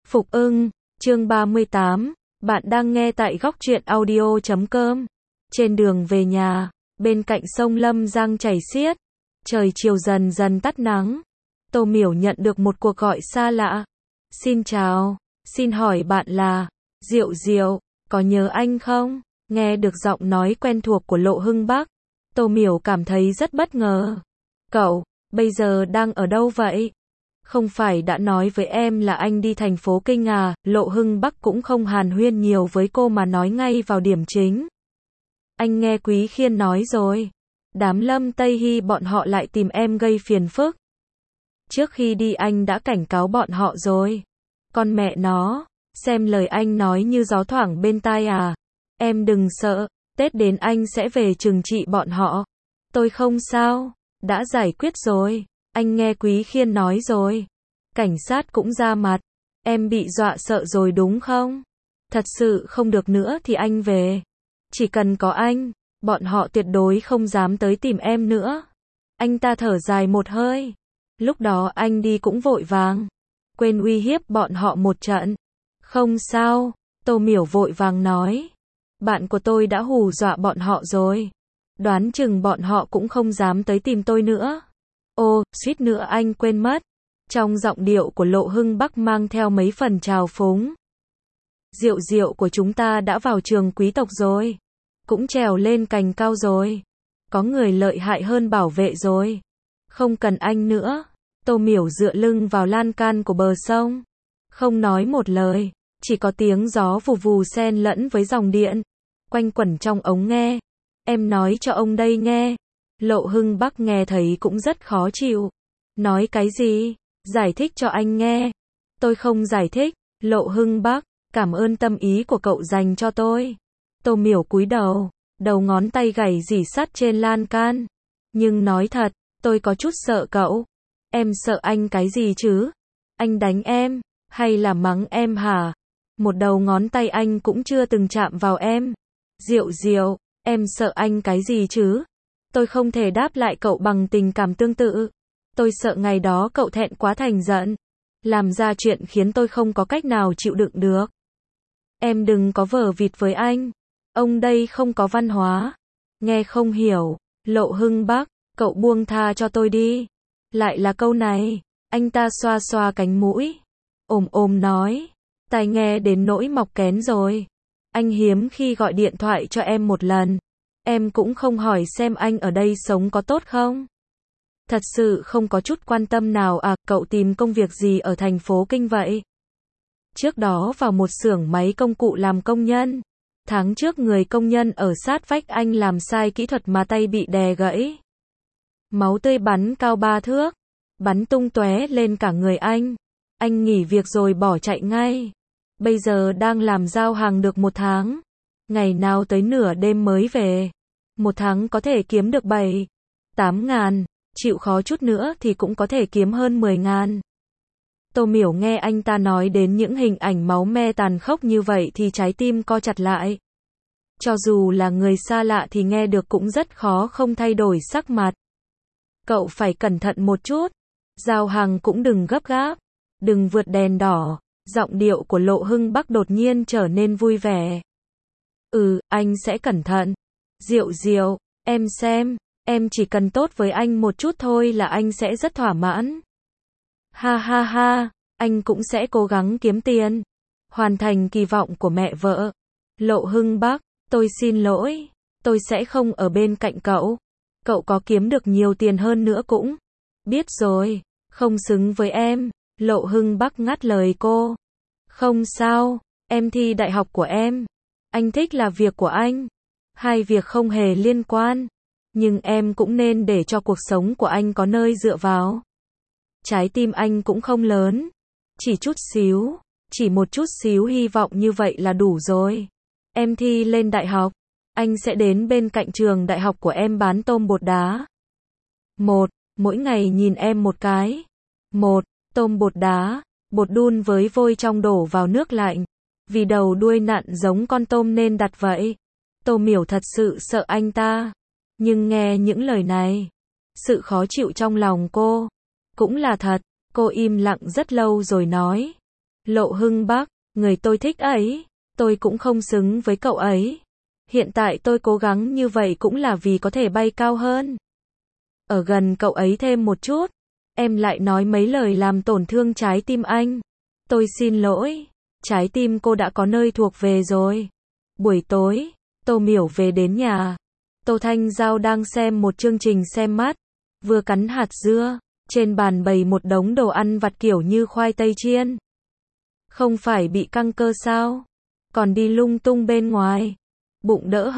Phục ưng, chương 38, bạn đang nghe tại góc truyện audio.com. Trên đường về nhà, bên cạnh sông Lâm Giang chảy xiết, trời chiều dần dần tắt nắng. Tô Miểu nhận được một cuộc gọi xa lạ. Xin chào, xin hỏi bạn là Diệu Diệu, có nhớ anh không? Nghe được giọng nói quen thuộc của Lộ Hưng Bắc, Tô Miểu cảm thấy rất bất ngờ. Cậu, bây giờ đang ở đâu vậy? Không phải đã nói với em là anh đi thành phố Kinh à? Lộ Hưng Bắc cũng không hàn huyên nhiều với cô mà nói ngay vào điểm chính. Anh nghe Quý Khiên nói rồi. Đám Lâm Tây Hy bọn họ lại tìm em gây phiền phức. Trước khi đi anh đã cảnh cáo bọn họ rồi. Con mẹ nó, xem lời anh nói như gió thoảng bên tai à. Em đừng sợ, Tết đến anh sẽ về trừng trị bọn họ. Tôi không sao, đã giải quyết rồi. Anh nghe Quý Khiên nói rồi. Cảnh sát cũng ra mặt. Em bị dọa sợ rồi đúng không? Thật sự không được nữa thì anh về. Chỉ cần có anh, bọn họ tuyệt đối không dám tới tìm em nữa. Anh ta thở dài một hơi. Lúc đó anh đi cũng vội vàng. Quên uy hiếp bọn họ một trận. Không sao, Tô Miểu vội vàng nói. Bạn của tôi đã hù dọa bọn họ rồi. Đoán chừng bọn họ cũng không dám tới tìm tôi nữa. Ô, suýt nữa anh quên mất. Trong giọng điệu của Lộ Hưng Bắc mang theo mấy phần trào phúng. Diệu Diệu của chúng ta đã vào trường quý tộc rồi. Cũng trèo lên cành cao rồi. Có người lợi hại hơn bảo vệ rồi. Không cần anh nữa. Tô Miểu dựa lưng vào lan can của bờ sông. Không nói một lời. Chỉ có tiếng gió vù vù xen lẫn với dòng điện. Quanh quẩn trong ống nghe. Em nói cho ông đây nghe. Lộ Hưng Bắc nghe thấy cũng rất khó chịu. Nói cái gì? Giải thích cho anh nghe. Tôi không giải thích. Lộ Hưng Bắc, cảm ơn tâm ý của cậu dành cho tôi. Tô Miểu cúi đầu, đầu ngón tay gảy rỉ sắt trên lan can. Nhưng nói thật, tôi có chút sợ cậu. Em sợ anh cái gì chứ? Anh đánh em, hay là mắng em hả? Một đầu ngón tay anh cũng chưa từng chạm vào em. Diệu Diệu, em sợ anh cái gì chứ? Tôi không thể đáp lại cậu bằng tình cảm tương tự. Tôi sợ ngày đó cậu thẹn quá thành giận. Làm ra chuyện khiến tôi không có cách nào chịu đựng được. Em đừng có vờ vịt với anh. Ông đây không có văn hóa. Nghe không hiểu. Lộ Hưng Bắc, cậu buông tha cho tôi đi. Lại là câu này. Anh ta xoa xoa cánh mũi. Ồm nói. Tai nghe đến nỗi mọc kén rồi. Anh hiếm khi gọi điện thoại cho em một lần. Em cũng không hỏi xem anh ở đây sống có tốt không. Thật sự không có chút quan tâm nào à? Cậu tìm công việc gì ở thành phố Kinh vậy? Trước đó vào một xưởng máy công cụ làm công nhân. Tháng trước người công nhân ở sát vách anh làm sai kỹ thuật mà tay bị đè gãy. Máu tươi bắn cao 3 thước. Bắn tung tóe lên cả người anh. Anh nghỉ việc rồi bỏ chạy ngay. Bây giờ đang làm giao hàng được 1 tháng. Ngày nào tới nửa đêm mới về. 1 tháng có thể kiếm được 7-8 ngàn. Chịu khó chút nữa thì cũng có thể kiếm hơn 10 ngàn. Tô Miểu nghe anh ta nói đến những hình ảnh máu me tàn khốc như vậy thì trái tim co chặt lại. Cho dù là người xa lạ thì nghe được cũng rất khó không thay đổi sắc mặt. Cậu phải cẩn thận một chút. Giao hàng cũng đừng gấp gáp. Đừng vượt đèn đỏ. Giọng điệu của Lộ Hưng Bắc đột nhiên trở nên vui vẻ. Anh sẽ cẩn thận. Diệu Diệu, em xem. Em chỉ cần tốt với anh một chút thôi là anh sẽ rất thỏa mãn. Ha ha ha, anh cũng sẽ cố gắng kiếm tiền. Hoàn thành kỳ vọng của mẹ vợ. Lộ Hưng Bắc, tôi xin lỗi. Tôi sẽ không ở bên cạnh cậu. Cậu có kiếm được nhiều tiền hơn nữa cũng. Biết rồi, không xứng với em. Lộ Hưng Bắc ngắt lời cô. Không sao, em thi đại học của em. Anh thích là việc của anh. Hai việc không hề liên quan. Nhưng em cũng nên để cho cuộc sống của anh có nơi dựa vào. Trái tim anh cũng không lớn. Chỉ chút xíu. Chỉ một chút xíu hy vọng như vậy là đủ rồi. Em thi lên đại học. Anh sẽ đến bên cạnh trường đại học của em bán tôm bột đá. Mỗi ngày nhìn em một cái. Tôm bột đá. Bột đun với vôi trong đổ vào nước lạnh. Vì đầu đuôi nặn giống con tôm nên đặt vậy. Tô Miểu thật sự sợ anh ta. Nhưng nghe những lời này, sự khó chịu trong lòng cô cũng là thật. Cô im lặng rất lâu rồi nói. Lộ Hưng Bắc, người tôi thích ấy, tôi cũng không xứng với cậu ấy. Hiện tại tôi cố gắng như vậy cũng là vì có thể bay cao hơn. Ở gần cậu ấy thêm một chút, em lại nói mấy lời làm tổn thương trái tim anh. Tôi xin lỗi, trái tim cô đã có nơi thuộc về rồi. Buổi tối, Tô Miểu về đến nhà. Tô Thanh Giao đang xem một chương trình xem mắt, vừa cắn hạt dưa, trên bàn bày một đống đồ ăn vặt kiểu như khoai tây chiên. Không phải bị căng cơ sao? Còn đi lung tung bên ngoài. Bụng đỡ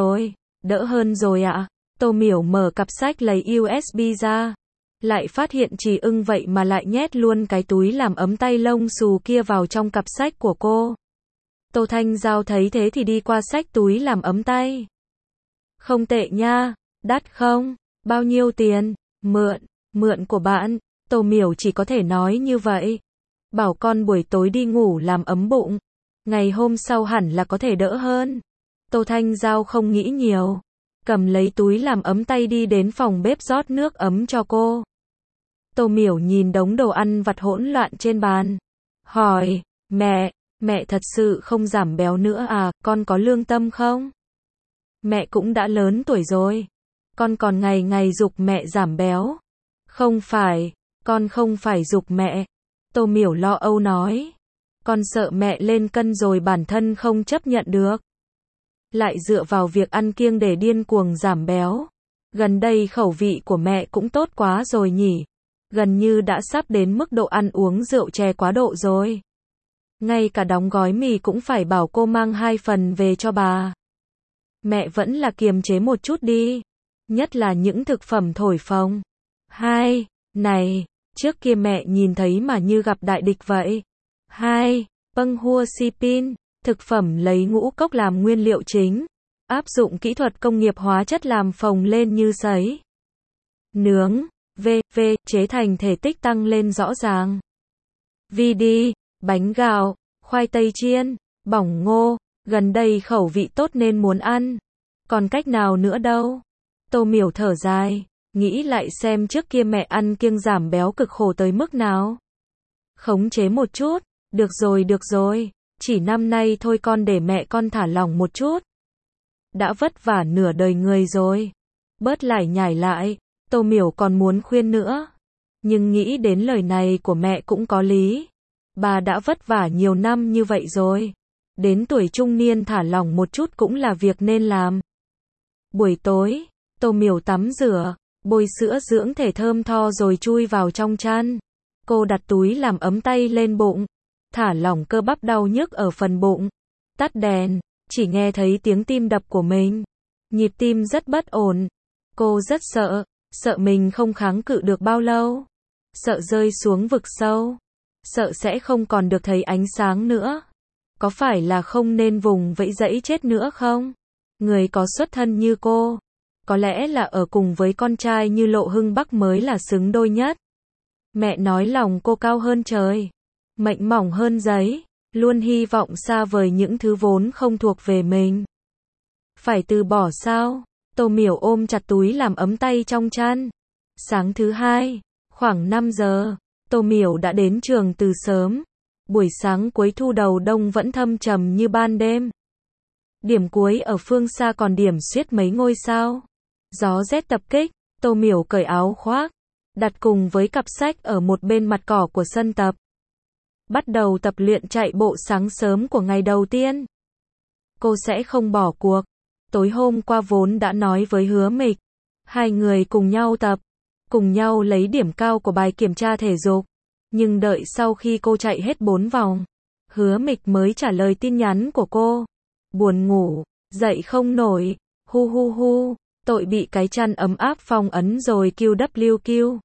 hơn rồi ạ. Tô Miểu mở cặp sách lấy USB ra. Lại phát hiện chỉ ưng vậy mà lại nhét luôn cái túi làm ấm tay lông xù kia vào trong cặp sách của cô. Tô Thanh Giao thấy thế thì đi qua xách túi làm ấm tay. Không tệ nha, đắt không? Bao nhiêu tiền? Mượn của bạn. Tô Miểu chỉ có thể nói như vậy. Bảo con buổi tối đi ngủ làm ấm bụng. Ngày hôm sau hẳn là có thể đỡ hơn. Tô Thanh Giao không nghĩ nhiều. Cầm lấy túi làm ấm tay đi đến phòng bếp rót nước ấm cho cô. Tô Miểu nhìn đống đồ ăn vặt hỗn loạn trên bàn. Hỏi, mẹ thật sự không giảm béo nữa à, con có lương tâm không? Mẹ cũng đã lớn tuổi rồi. Con còn ngày ngày giục mẹ giảm béo. Không phải, con không phải giục mẹ. Tô Miểu lo âu nói. Con sợ mẹ lên cân rồi bản thân không chấp nhận được. Lại dựa vào việc ăn kiêng để điên cuồng giảm béo. Gần đây khẩu vị của mẹ cũng tốt quá rồi nhỉ. Gần như đã sắp đến mức độ ăn uống rượu chè quá độ rồi. Ngay cả đóng gói mì cũng phải bảo cô mang 2 phần về cho bà. Mẹ vẫn là kiềm chế một chút đi. Nhất là những thực phẩm thổi phồng. Này, trước kia mẹ nhìn thấy mà như gặp đại địch vậy. Bâng hua si pin, thực phẩm lấy ngũ cốc làm nguyên liệu chính. Áp dụng kỹ thuật công nghiệp hóa chất làm phồng lên như sấy. Nướng, chế thành thể tích tăng lên rõ ràng. Bánh gạo, khoai tây chiên, bỏng ngô, gần đây khẩu vị tốt nên muốn ăn. Còn cách nào nữa đâu. Tô Miểu thở dài, nghĩ lại xem trước kia mẹ ăn kiêng giảm béo cực khổ tới mức nào. Khống chế một chút, được rồi, chỉ năm nay thôi con để mẹ con thả lỏng một chút. Đã vất vả nửa đời người rồi. Bớt lải nhải lại, Tô Miểu còn muốn khuyên nữa. Nhưng nghĩ đến lời này của mẹ cũng có lý. Bà đã vất vả nhiều năm như vậy rồi. Đến tuổi trung niên thả lỏng một chút cũng là việc nên làm. Buổi tối, Tô Miểu tắm rửa, bôi sữa dưỡng thể thơm tho rồi chui vào trong chăn. Cô đặt túi làm ấm tay lên bụng, thả lỏng cơ bắp đau nhức ở phần bụng. Tắt đèn, chỉ nghe thấy tiếng tim đập của mình. Nhịp tim rất bất ổn. Cô rất sợ mình không kháng cự được bao lâu. Sợ rơi xuống vực sâu. Sợ sẽ không còn được thấy ánh sáng nữa. Có phải là không nên vùng vẫy dãy chết nữa không? Người có xuất thân như cô, có lẽ là ở cùng với con trai như Lộ Hưng Bắc mới là xứng đôi nhất. Mẹ nói lòng cô cao hơn trời, mệnh mỏng hơn giấy, luôn hy vọng xa vời những thứ vốn không thuộc về mình. Phải từ bỏ sao? Tô Miểu ôm chặt túi làm ấm tay trong chăn. Sáng thứ hai, khoảng 5 giờ, Tô Miểu đã đến trường từ sớm. Buổi sáng cuối thu đầu đông vẫn thâm trầm như ban đêm. Điểm cuối ở phương xa còn điểm xuyết mấy ngôi sao. Gió rét tập kích, Tô Miểu cởi áo khoác, đặt cùng với cặp sách ở một bên mặt cỏ của sân tập. Bắt đầu tập luyện chạy bộ sáng sớm của ngày đầu tiên. Cô sẽ không bỏ cuộc. Tối hôm qua vốn đã nói với Hứa Mịch. 2 người cùng nhau tập, cùng nhau lấy điểm cao của bài kiểm tra thể dục. Nhưng đợi sau khi cô chạy hết 4 vòng, Hứa Mịch mới trả lời tin nhắn của cô. Buồn ngủ, dậy không nổi, hu, tội bị cái chăn ấm áp phong ấn rồi QWQ.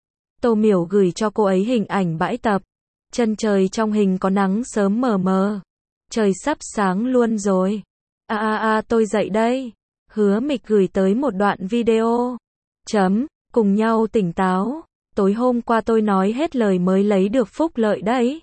Tô Miểu gửi cho cô ấy hình ảnh bãi tập. Chân trời trong hình có nắng sớm mờ mờ. Trời sắp sáng luôn rồi. Tôi dậy đây. Hứa Mịch gửi tới một đoạn video. Cùng nhau tỉnh táo. Tối hôm qua tôi nói hết lời mới lấy được phúc lợi đấy.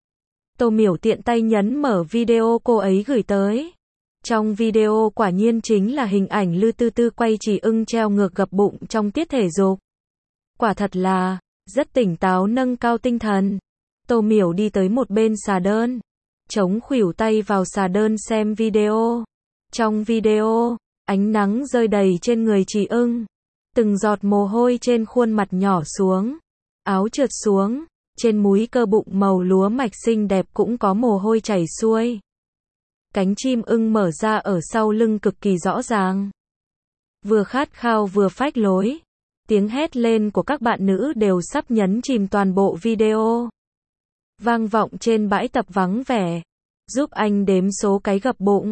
Tô Miểu tiện tay nhấn mở video cô ấy gửi tới. Trong video quả nhiên chính là hình ảnh Lư Tư Tư quay chỉ ưng treo ngược gập bụng trong tiết thể dục. Quả thật là rất tỉnh táo nâng cao tinh thần. Tô Miểu đi tới một bên xà đơn, chống khuỷu tay vào xà đơn xem video. Trong video, ánh nắng rơi đầy trên người chị ưng. Từng giọt mồ hôi trên khuôn mặt nhỏ xuống. Áo trượt xuống, trên múi cơ bụng màu lúa mạch xinh đẹp cũng có mồ hôi chảy xuôi. Cánh chim ưng mở ra ở sau lưng cực kỳ rõ ràng. Vừa khát khao vừa phách lối. Tiếng hét lên của các bạn nữ đều sắp nhấn chìm toàn bộ video. Vang vọng trên bãi tập vắng vẻ. Giúp anh đếm số cái gập bụng.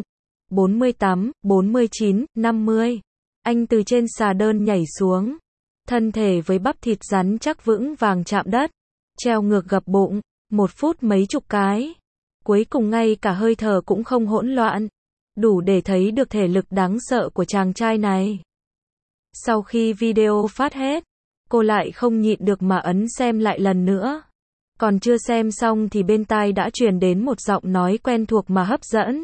48, 49, 50. Anh từ trên xà đơn nhảy xuống. Thân thể với bắp thịt rắn chắc vững vàng chạm đất. Treo ngược gập bụng. 1 phút mấy chục cái. Cuối cùng ngay cả hơi thở cũng không hỗn loạn. Đủ để thấy được thể lực đáng sợ của chàng trai này. Sau khi video phát hết, cô lại không nhịn được mà ấn xem lại lần nữa. Còn chưa xem xong thì bên tai đã truyền đến một giọng nói quen thuộc mà hấp dẫn.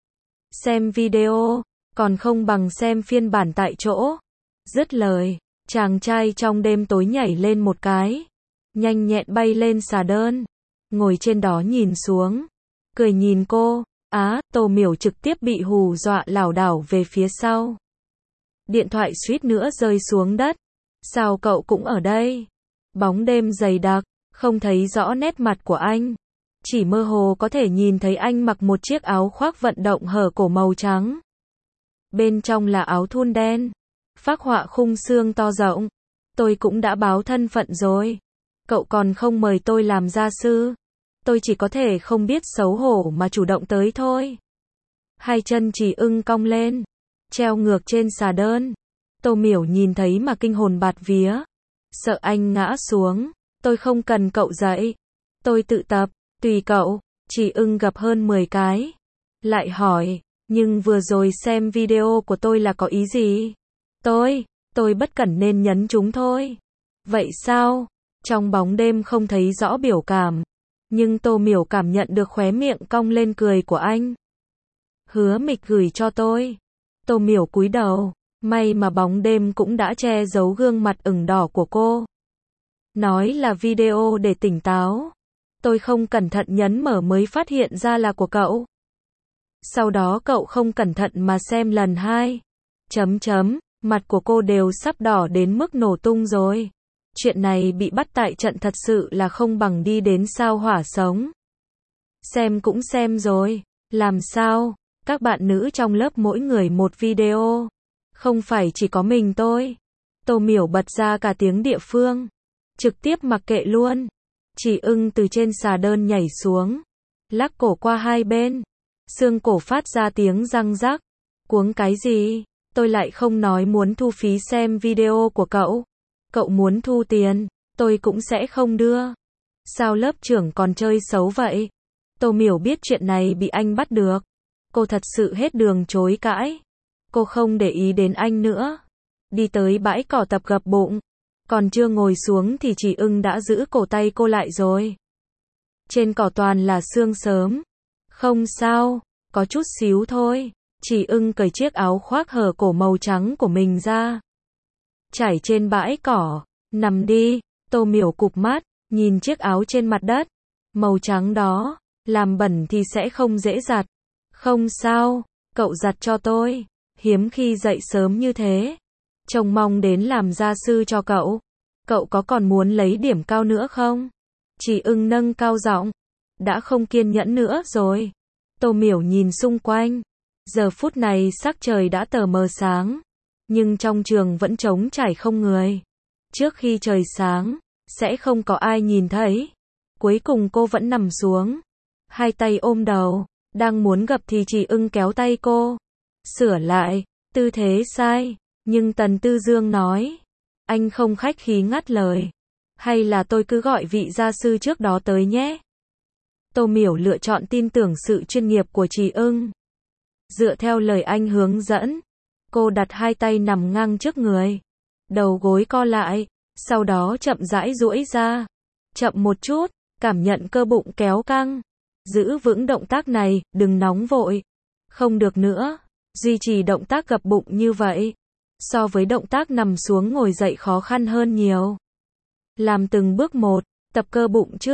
Xem video, còn không bằng xem phiên bản tại chỗ. Dứt lời, chàng trai trong đêm tối nhảy lên một cái. Nhanh nhẹn bay lên xà đơn. Ngồi trên đó nhìn xuống. Cười nhìn cô. Tô Miểu trực tiếp bị hù dọa lảo đảo về phía sau. Điện thoại suýt nữa rơi xuống đất. Sao cậu cũng ở đây? Bóng đêm dày đặc, không thấy rõ nét mặt của anh. Chỉ mơ hồ có thể nhìn thấy anh mặc một chiếc áo khoác vận động hở cổ màu trắng. Bên trong là áo thun đen. Phác họa khung xương to rộng. Tôi cũng đã báo thân phận rồi. Cậu còn không mời tôi làm gia sư. Tôi chỉ có thể không biết xấu hổ mà chủ động tới thôi. Hai chân chị ưng cong lên. Treo ngược trên xà đơn. Tô Miểu nhìn thấy mà kinh hồn bạt vía. Sợ anh ngã xuống. Tôi không cần cậu dạy. Tôi tự tập. Tùy cậu. Chị ưng gập hơn 10 cái. Lại hỏi. Nhưng vừa rồi xem video của tôi là có ý gì? Tôi bất cẩn nên nhấn chúng thôi. Vậy sao? Trong bóng đêm không thấy rõ biểu cảm. Nhưng Tô Miểu cảm nhận được khóe miệng cong lên cười của anh. Hứa Mịch gửi cho tôi. Tô Miểu cúi đầu. May mà bóng đêm cũng đã che giấu gương mặt ửng đỏ của cô. Nói là video để tỉnh táo. Tôi không cẩn thận nhấn mở mới phát hiện ra là của cậu. Sau đó cậu không cẩn thận mà xem lần 2. Mặt của cô đều sắp đỏ đến mức nổ tung rồi. Chuyện này bị bắt tại trận thật sự là không bằng đi đến sao hỏa sống. Xem cũng xem rồi. Làm sao? Các bạn nữ trong lớp mỗi người một video. Không phải chỉ có mình tôi. Tô Miểu bật ra cả tiếng địa phương. Trực tiếp mặc kệ luôn. Chị ưng từ trên xà đơn nhảy xuống. Lắc cổ qua hai bên. Xương cổ phát ra tiếng răng rắc. Cuống cái gì? Tôi lại không nói muốn thu phí xem video của cậu. Cậu muốn thu tiền, tôi cũng sẽ không đưa. Sao lớp trưởng còn chơi xấu vậy? Tô Miểu biết chuyện này bị anh bắt được. Cô thật sự hết đường chối cãi. Cô không để ý đến anh nữa. Đi tới bãi cỏ tập gập bụng. Còn chưa ngồi xuống thì chị ưng đã giữ cổ tay cô lại rồi. Trên cỏ toàn là sương sớm. Không sao, có chút xíu thôi. Chị ưng cởi chiếc áo khoác hở cổ màu trắng của mình ra. Trải trên bãi cỏ. Nằm đi. Tô Miểu cụp mắt, nhìn chiếc áo trên mặt đất. Màu trắng đó, làm bẩn thì sẽ không dễ giặt. Không sao, cậu giặt cho tôi. Hiếm khi dậy sớm như thế. Trông mong đến làm gia sư cho cậu. Cậu có còn muốn lấy điểm cao nữa không? Chị ưng nâng cao giọng. Đã không kiên nhẫn nữa rồi. Tô Miểu nhìn xung quanh. Giờ phút này sắc trời đã tờ mờ sáng. Nhưng trong trường vẫn trống trải không người. Trước khi trời sáng, sẽ không có ai nhìn thấy. Cuối cùng cô vẫn nằm xuống. Hai tay ôm đầu. Đang muốn gập thì chị ưng kéo tay cô. Sửa lại, tư thế sai. Nhưng Tần Tư Dương nói. Anh không khách khí ngắt lời. Hay là tôi cứ gọi vị gia sư trước đó tới nhé. Tô Miểu lựa chọn tin tưởng sự chuyên nghiệp của chị ưng. Dựa theo lời anh hướng dẫn. Cô đặt hai tay nằm ngang trước người. Đầu gối co lại. Sau đó chậm rãi duỗi ra. Chậm một chút. Cảm nhận cơ bụng kéo căng. Giữ vững động tác này, đừng nóng vội. Không được nữa. Duy trì động tác gập bụng như vậy. So với động tác nằm xuống ngồi dậy khó khăn hơn nhiều. Làm từng bước một. Tập cơ bụng trước.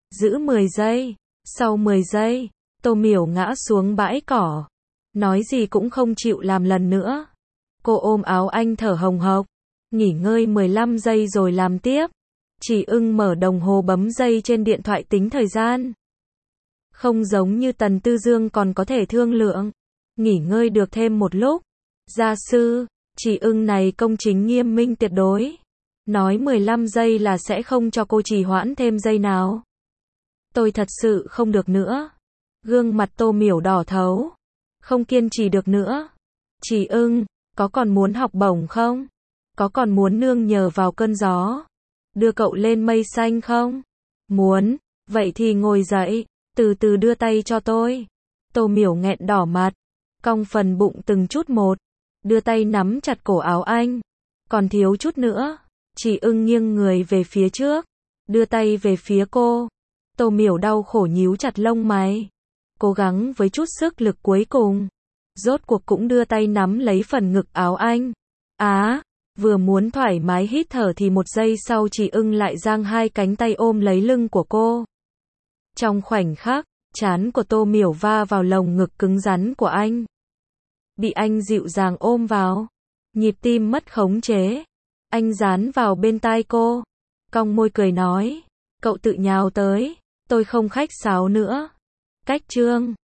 Giữ 10 giây. Sau 10 giây, Tô Miểu ngã xuống bãi cỏ. Nói gì cũng không chịu làm lần nữa. Cô ôm áo anh thở hồng hộc. Nghỉ ngơi 15 giây rồi làm tiếp. Chỉ ưng mở đồng hồ bấm giây trên điện thoại tính thời gian. Không giống như Tần Tư Dương còn có thể thương lượng. Nghỉ ngơi được thêm một lúc. Gia sư, Chỉ ưng này công chính nghiêm minh tuyệt đối. Nói 15 giây là sẽ không cho cô trì hoãn thêm giây nào. Tôi thật sự không được nữa. Gương mặt Tô Miểu đỏ thấu. Không kiên trì được nữa. Chỉ ưng, có còn muốn học bổng không? Có còn muốn nương nhờ vào cơn gió? Đưa cậu lên mây xanh không? Muốn, vậy thì ngồi dậy, từ từ đưa tay cho tôi. Tô Miểu nghẹn đỏ mặt, cong phần bụng từng chút một, đưa tay nắm chặt cổ áo anh. Còn thiếu chút nữa. Chỉ ưng nghiêng người về phía trước, đưa tay về phía cô. Tô Miểu đau khổ nhíu chặt lông mày, cố gắng với chút sức lực cuối cùng. Rốt cuộc cũng đưa tay nắm lấy phần ngực áo anh. Vừa muốn thoải mái hít thở thì một giây sau Chỉ ưng lại giang hai cánh tay ôm lấy lưng của cô. Trong khoảnh khắc, trán của Tô Miểu va vào lồng ngực cứng rắn của anh. Bị anh dịu dàng ôm vào, nhịp tim mất khống chế. Anh dán vào bên tai cô, cong môi cười nói, cậu tự nhào tới, tôi không khách sáo nữa. Cách chương